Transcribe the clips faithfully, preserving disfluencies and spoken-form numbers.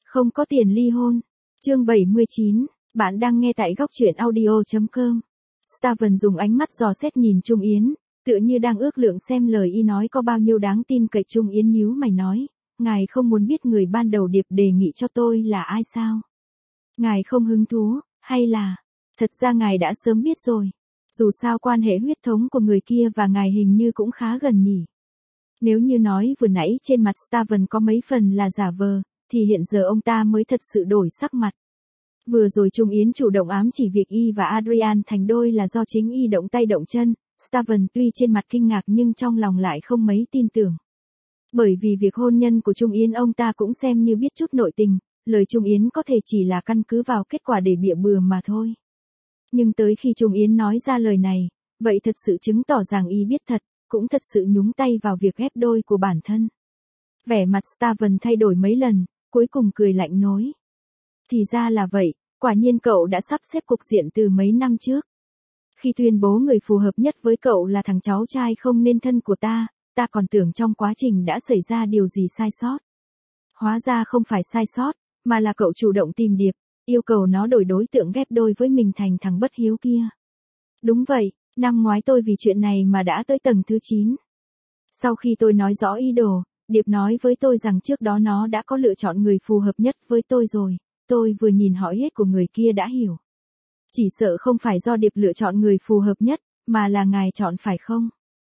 Không có tiền ly hôn. Chương bảy mươi chín, bạn đang nghe tại góc truyện audio chấm com. Staven dùng ánh mắt dò xét nhìn Trung Yến, tựa như đang ước lượng xem lời y nói có bao nhiêu đáng tin cậy. Trung Yến nhíu mày nói, ngài không muốn biết người ban đầu điệp đề nghị cho tôi là ai sao? Ngài không hứng thú, hay là, thật ra ngài đã sớm biết rồi. Dù sao quan hệ huyết thống của người kia và ngài hình như cũng khá gần nhỉ. Nếu như nói vừa nãy trên mặt Staven có mấy phần là giả vờ, thì hiện giờ ông ta mới thật sự đổi sắc mặt. Vừa rồi Trung Yến chủ động ám chỉ việc y và Adrian thành đôi là do chính y động tay động chân. Staven tuy trên mặt kinh ngạc nhưng trong lòng lại không mấy tin tưởng. Bởi vì việc hôn nhân của Trung Yến ông ta cũng xem như biết chút nội tình, lời Trung Yến có thể chỉ là căn cứ vào kết quả để bịa bừa mà thôi. Nhưng tới khi Trung Yến nói ra lời này, vậy thật sự chứng tỏ rằng y biết thật, cũng thật sự nhúng tay vào việc ghép đôi của bản thân. Vẻ mặt Staven thay đổi mấy lần, cuối cùng cười lạnh nói. Thì ra là vậy, quả nhiên cậu đã sắp xếp cục diện từ mấy năm trước. Khi tuyên bố người phù hợp nhất với cậu là thằng cháu trai không nên thân của ta, ta còn tưởng trong quá trình đã xảy ra điều gì sai sót. Hóa ra không phải sai sót, mà là cậu chủ động tìm Điệp, yêu cầu nó đổi đối tượng ghép đôi với mình thành thằng bất hiếu kia. Đúng vậy, năm ngoái tôi vì chuyện này mà đã tới tầng thứ chín. Sau khi tôi nói rõ ý đồ, Điệp nói với tôi rằng trước đó nó đã có lựa chọn người phù hợp nhất với tôi rồi, tôi vừa nhìn hỏi hết của người kia đã hiểu. Chỉ sợ không phải do Điệp lựa chọn người phù hợp nhất, mà là ngài chọn phải không?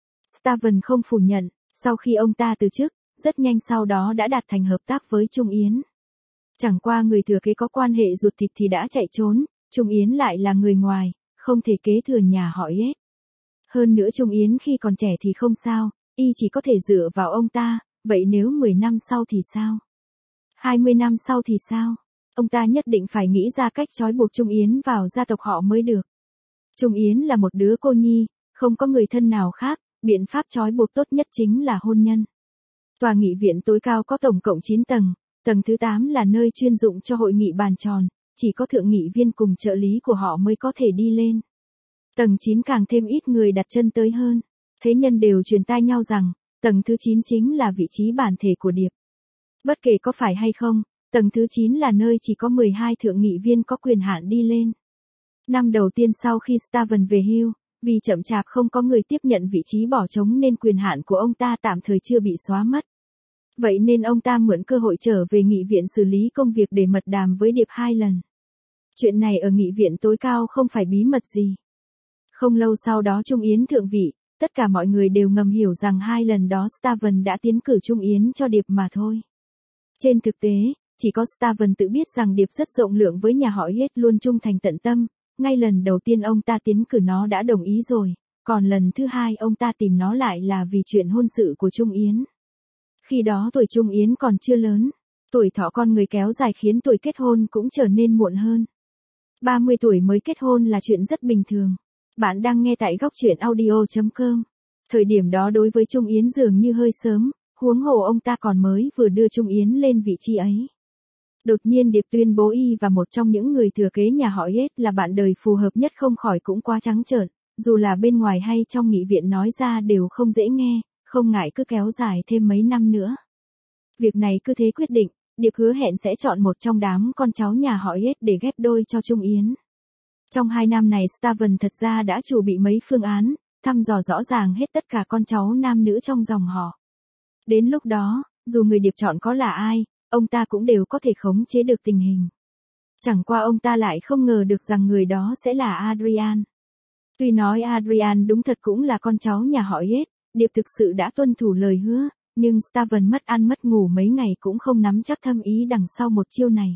Staven không phủ nhận, sau khi ông ta từ chức, rất nhanh sau đó đã đạt thành hợp tác với Trung Yến. Chẳng qua người thừa kế có quan hệ ruột thịt thì đã chạy trốn, Trung Yến lại là người ngoài, không thể kế thừa nhà họ Yết. Hơn nữa Trung Yến khi còn trẻ thì không sao, y chỉ có thể dựa vào ông ta, vậy nếu mười năm sau thì sao? hai mươi năm sau thì sao? Ông ta nhất định phải nghĩ ra cách trói buộc Trung Yến vào gia tộc họ mới được. Trung Yến là một đứa cô nhi, không có người thân nào khác, biện pháp trói buộc tốt nhất chính là hôn nhân. Tòa nghị viện tối cao có tổng cộng chín tầng, tầng thứ tám là nơi chuyên dụng cho hội nghị bàn tròn, chỉ có thượng nghị viên cùng trợ lý của họ mới có thể đi lên. Tầng chín càng thêm ít người đặt chân tới hơn. Thế nhân đều truyền tai nhau rằng, tầng thứ chín chính là vị trí bản thể của Điệp. Bất kể có phải hay không, tầng thứ chín là nơi chỉ có mười hai thượng nghị viên có quyền hạn đi lên. Năm đầu tiên sau khi Staven về hưu, vì chậm chạp không có người tiếp nhận vị trí bỏ trống nên quyền hạn của ông ta tạm thời chưa bị xóa mất. Vậy nên ông ta mượn cơ hội trở về nghị viện xử lý công việc để mật đàm với Điệp hai lần. Chuyện này ở nghị viện tối cao không phải bí mật gì. Không lâu sau đó Trung Yến thượng vị, tất cả mọi người đều ngầm hiểu rằng hai lần đó Staven đã tiến cử Trung Yến cho Điệp mà thôi. Trên thực tế, chỉ có Staven tự biết rằng Điệp rất rộng lượng với nhà họ Yết luôn trung thành tận tâm, ngay lần đầu tiên ông ta tiến cử nó đã đồng ý rồi, còn lần thứ hai ông ta tìm nó lại là vì chuyện hôn sự của Trung Yến. Khi đó tuổi Trung Yến còn chưa lớn, tuổi thọ con người kéo dài khiến tuổi kết hôn cũng trở nên muộn hơn. ba mươi tuổi mới kết hôn là chuyện rất bình thường. Bạn đang nghe tại góc truyện audio chấm com. Thời điểm đó đối với Trung Yến dường như hơi sớm, huống hồ ông ta còn mới vừa đưa Trung Yến lên vị trí ấy. Đột nhiên Điệp tuyên bố y và một trong những người thừa kế nhà họ Yết là bạn đời phù hợp nhất không khỏi cũng quá trắng trợn, dù là bên ngoài hay trong nghị viện nói ra đều không dễ nghe, không ngại cứ kéo dài thêm mấy năm nữa. Việc này cứ thế quyết định, Điệp hứa hẹn sẽ chọn một trong đám con cháu nhà họ Yết để ghép đôi cho Trung Yến. Trong hai năm này Staven thật ra đã chuẩn bị mấy phương án, thăm dò rõ ràng hết tất cả con cháu nam nữ trong dòng họ. Đến lúc đó, dù người Điệp chọn có là ai, ông ta cũng đều có thể khống chế được tình hình. Chẳng qua ông ta lại không ngờ được rằng người đó sẽ là Adrian. Tuy nói Adrian đúng thật cũng là con cháu nhà họ Yết, Điệp thực sự đã tuân thủ lời hứa, nhưng Staven mất ăn mất ngủ mấy ngày cũng không nắm chắc thâm ý đằng sau một chiêu này.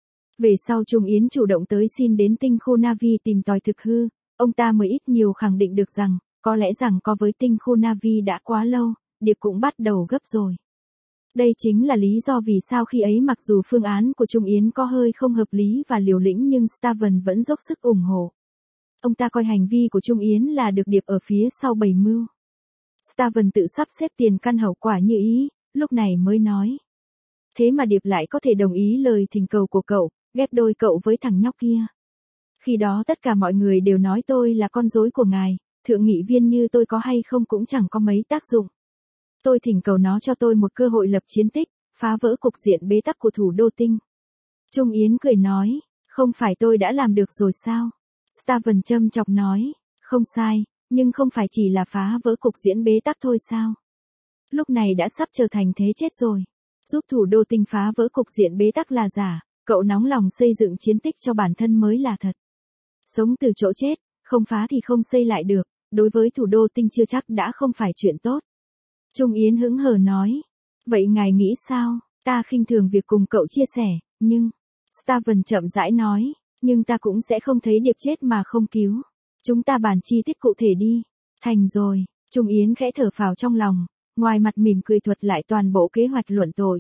Về sau Trung Yến chủ động tới xin đến tinh khu Navi tìm tòi thực hư, ông ta mới ít nhiều khẳng định được rằng, có lẽ rằng có với tinh khu Navi đã quá lâu, Điệp cũng bắt đầu gấp rồi. Đây chính là lý do vì sao khi ấy mặc dù phương án của Trung Yến có hơi không hợp lý và liều lĩnh nhưng Staven vẫn dốc sức ủng hộ. Ông ta coi hành vi của Trung Yến là được Điệp ở phía sau bày mưu. Staven tự sắp xếp tiền căn hậu quả như ý, lúc này mới nói. Thế mà Điệp lại có thể đồng ý lời thỉnh cầu của cậu, ghép đôi cậu với thằng nhóc kia. Khi đó tất cả mọi người đều nói tôi là con rối của ngài, thượng nghị viên như tôi có hay không cũng chẳng có mấy tác dụng. Tôi thỉnh cầu nó cho tôi một cơ hội lập chiến tích, phá vỡ cục diện bế tắc của thủ đô tinh. Trung Yến cười nói, không phải tôi đã làm được rồi sao? Staven châm chọc nói, không sai, nhưng không phải chỉ là phá vỡ cục diện bế tắc thôi sao? Lúc này đã sắp trở thành thế chết rồi. Giúp thủ đô tinh phá vỡ cục diện bế tắc là giả, cậu nóng lòng xây dựng chiến tích cho bản thân mới là thật. Sống từ chỗ chết, không phá thì không xây lại được, đối với thủ đô tinh chưa chắc đã không phải chuyện tốt. Trung Yến hững hờ nói, vậy ngài nghĩ sao? Ta khinh thường việc cùng cậu chia sẻ, nhưng... Staven chậm rãi nói, nhưng ta cũng sẽ không thấy điệp chết mà không cứu. Chúng ta bàn chi tiết cụ thể đi. Thành rồi, Trung Yến khẽ thở phào trong lòng, ngoài mặt mỉm cười thuật lại toàn bộ kế hoạch luận tội.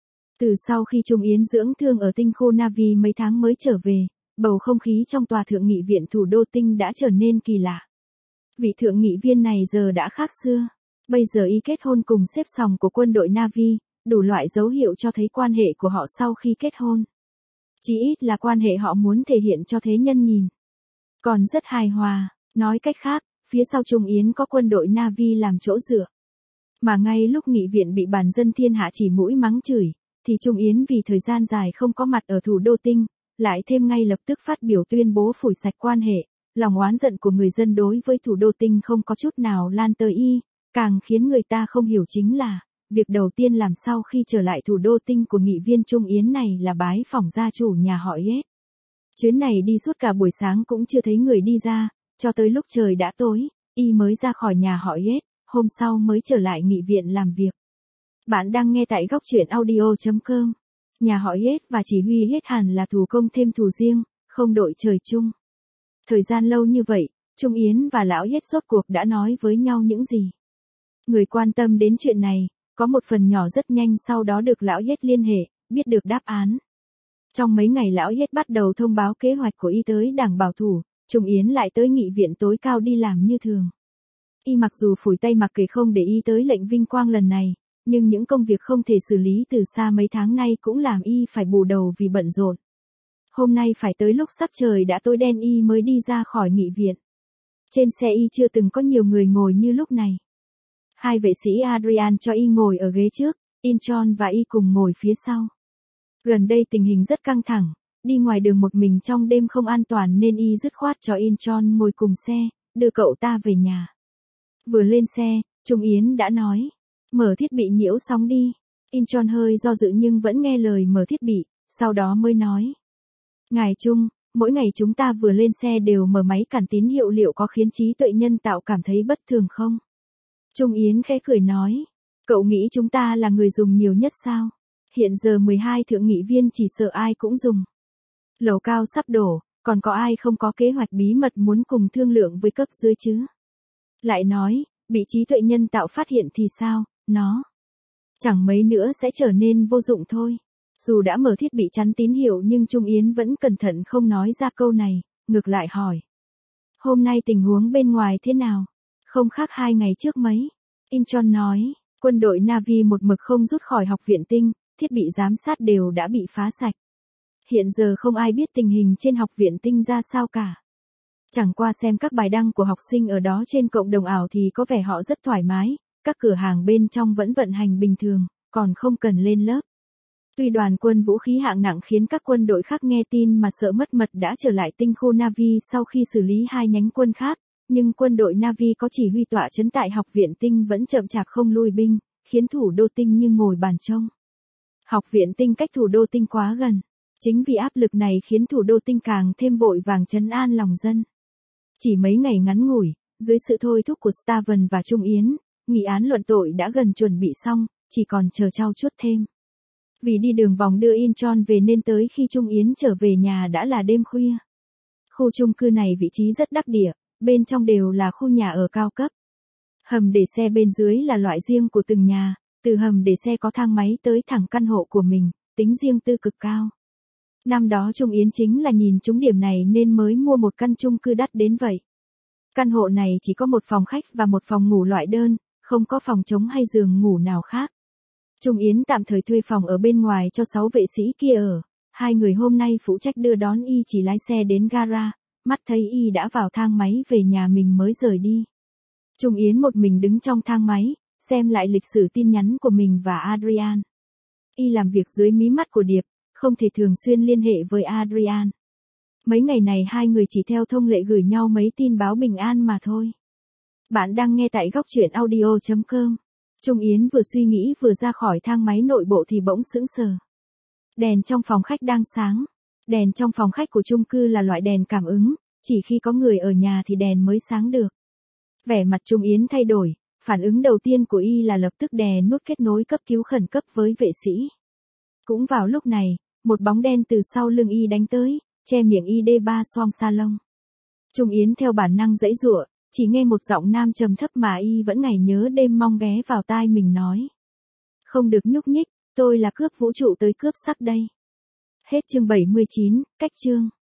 Từ sau khi Trung Yến dưỡng thương ở tinh khu Navi mấy tháng mới trở về, bầu không khí trong tòa thượng nghị viện thủ đô tinh đã trở nên kỳ lạ. Vị thượng nghị viên này giờ đã khác xưa. Bây giờ y kết hôn cùng xếp sòng của quân đội Navi, đủ loại dấu hiệu cho thấy quan hệ của họ sau khi kết hôn. Chỉ ít là quan hệ họ muốn thể hiện cho thế nhân nhìn. Còn rất hài hòa, nói cách khác, phía sau Trung Yến có quân đội Navi làm chỗ dựa. Mà ngay lúc nghị viện bị bản dân thiên hạ chỉ mũi mắng chửi, thì Trung Yến vì thời gian dài không có mặt ở thủ đô tinh, lại thêm ngay lập tức phát biểu tuyên bố phủi sạch quan hệ, lòng oán giận của người dân đối với thủ đô tinh không có chút nào lan tới y, càng khiến người ta không hiểu chính là, việc đầu tiên làm sau khi trở lại thủ đô tinh của nghị viên Trung Yến này là bái phỏng gia chủ nhà họ Yết. Chuyến này đi suốt cả buổi sáng cũng chưa thấy người đi ra, cho tới lúc trời đã tối, y mới ra khỏi nhà họ Yết, hôm sau mới trở lại nghị viện làm việc. Bạn đang nghe tại góc truyện audio chấm com. Nhà họ Yết và chỉ huy Yết hẳn là thù công thêm thù riêng, không đội trời chung. Thời gian lâu như vậy, Trung Yến và lão Yết rốt cuộc đã nói với nhau những gì? Người quan tâm đến chuyện này, có một phần nhỏ rất nhanh sau đó được lão Yết liên hệ, biết được đáp án. Trong mấy ngày lão Yết bắt đầu thông báo kế hoạch của y tới đảng bảo thủ, Trung Yến lại tới nghị viện tối cao đi làm như thường. Y mặc dù phủi tay mặc kệ không để y tới lệnh vinh quang lần này, nhưng những công việc không thể xử lý từ xa mấy tháng nay cũng làm y phải bù đầu vì bận rộn. Hôm nay phải tới lúc sắp trời đã tối đen y mới đi ra khỏi nghị viện. Trên xe y chưa từng có nhiều người ngồi như lúc này. Hai vệ sĩ Adrian cho y ngồi ở ghế trước, Inchon và y cùng ngồi phía sau. Gần đây tình hình rất căng thẳng, đi ngoài đường một mình trong đêm không an toàn nên y dứt khoát cho Inchon ngồi cùng xe, đưa cậu ta về nhà. Vừa lên xe, Trung Yến đã nói, mở thiết bị nhiễu sóng đi. Inchon hơi do dự nhưng vẫn nghe lời mở thiết bị, sau đó mới nói. Ngài Trung, mỗi ngày chúng ta vừa lên xe đều mở máy cản tín hiệu liệu có khiến trí tuệ nhân tạo cảm thấy bất thường không? Trung Yến khẽ cười nói, cậu nghĩ chúng ta là người dùng nhiều nhất sao? Hiện giờ mười hai thượng nghị viên chỉ sợ ai cũng dùng. Lầu cao sắp đổ, còn có ai không có kế hoạch bí mật muốn cùng thương lượng với cấp dưới chứ? Lại nói, bị trí tuệ nhân tạo phát hiện thì sao, nó chẳng mấy nữa sẽ trở nên vô dụng thôi. Dù đã mở thiết bị chắn tín hiệu nhưng Trung Yến vẫn cẩn thận không nói ra câu này, ngược lại hỏi. Hôm nay tình huống bên ngoài thế nào? Không khác hai ngày trước mấy. Inchon nói, quân đội Navi một mực không rút khỏi học viện tinh, thiết bị giám sát đều đã bị phá sạch. Hiện giờ không ai biết tình hình trên học viện tinh ra sao cả. Chẳng qua xem các bài đăng của học sinh ở đó trên cộng đồng ảo thì có vẻ họ rất thoải mái, các cửa hàng bên trong vẫn vận hành bình thường, còn không cần lên lớp. Tuy đoàn quân vũ khí hạng nặng khiến các quân đội khác nghe tin mà sợ mất mật đã trở lại tinh khu Navi sau khi xử lý hai nhánh quân khác, nhưng quân đội Navi có chỉ huy tọa trấn tại học viện tinh vẫn chậm chạp không lui binh, khiến thủ đô tinh như ngồi bàn trông. Học viện tinh cách thủ đô tinh quá gần. Chính vì áp lực này khiến thủ đô tinh càng thêm vội vàng trấn an lòng dân. Chỉ mấy ngày ngắn ngủi, dưới sự thôi thúc của Staven và Trung Yến, nghị án luận tội đã gần chuẩn bị xong, chỉ còn chờ trau chuốt thêm. Vì đi đường vòng đưa Inchon về nên tới khi Trung Yến trở về nhà đã là đêm khuya. Khu chung cư này vị trí rất đắc địa, bên trong đều là khu nhà ở cao cấp. Hầm để xe bên dưới là loại riêng của từng nhà, từ hầm để xe có thang máy tới thẳng căn hộ của mình, tính riêng tư cực cao. Năm đó Trung Yến chính là nhìn trúng điểm này nên mới mua một căn chung cư đắt đến vậy. Căn hộ này chỉ có một phòng khách và một phòng ngủ loại đơn, không có phòng trống hay giường ngủ nào khác. Trung Yến tạm thời thuê phòng ở bên ngoài cho sáu vệ sĩ kia ở. Hai người hôm nay phụ trách đưa đón y chỉ lái xe đến gara, mắt thấy y đã vào thang máy về nhà mình mới rời đi. Trung Yến một mình đứng trong thang máy, xem lại lịch sử tin nhắn của mình và Adrian. Y làm việc dưới mí mắt của Điệp, không thể thường xuyên liên hệ với Adrian. Mấy ngày này hai người chỉ theo thông lệ gửi nhau mấy tin báo bình an mà thôi. Bạn đang nghe tại góc truyện audio chấm com. Trung Yến vừa suy nghĩ vừa ra khỏi thang máy nội bộ thì bỗng sững sờ. Đèn trong phòng khách đang sáng. Đèn trong phòng khách của chung cư là loại đèn cảm ứng, chỉ khi có người ở nhà thì đèn mới sáng được. Vẻ mặt Trung Yến thay đổi, phản ứng đầu tiên của y là lập tức đè nút kết nối cấp cứu khẩn cấp với vệ sĩ. Cũng vào lúc này, một bóng đen từ sau lưng y đánh tới, che miệng y đê ba xoong salon. Trung Yến theo bản năng giãy giụa, chỉ nghe một giọng nam trầm thấp mà y vẫn ngày nhớ đêm mong ghé vào tai mình nói. Không được nhúc nhích, tôi là cướp vũ trụ tới cướp sắc đây. Hết chương bảy mươi chín, cách chương.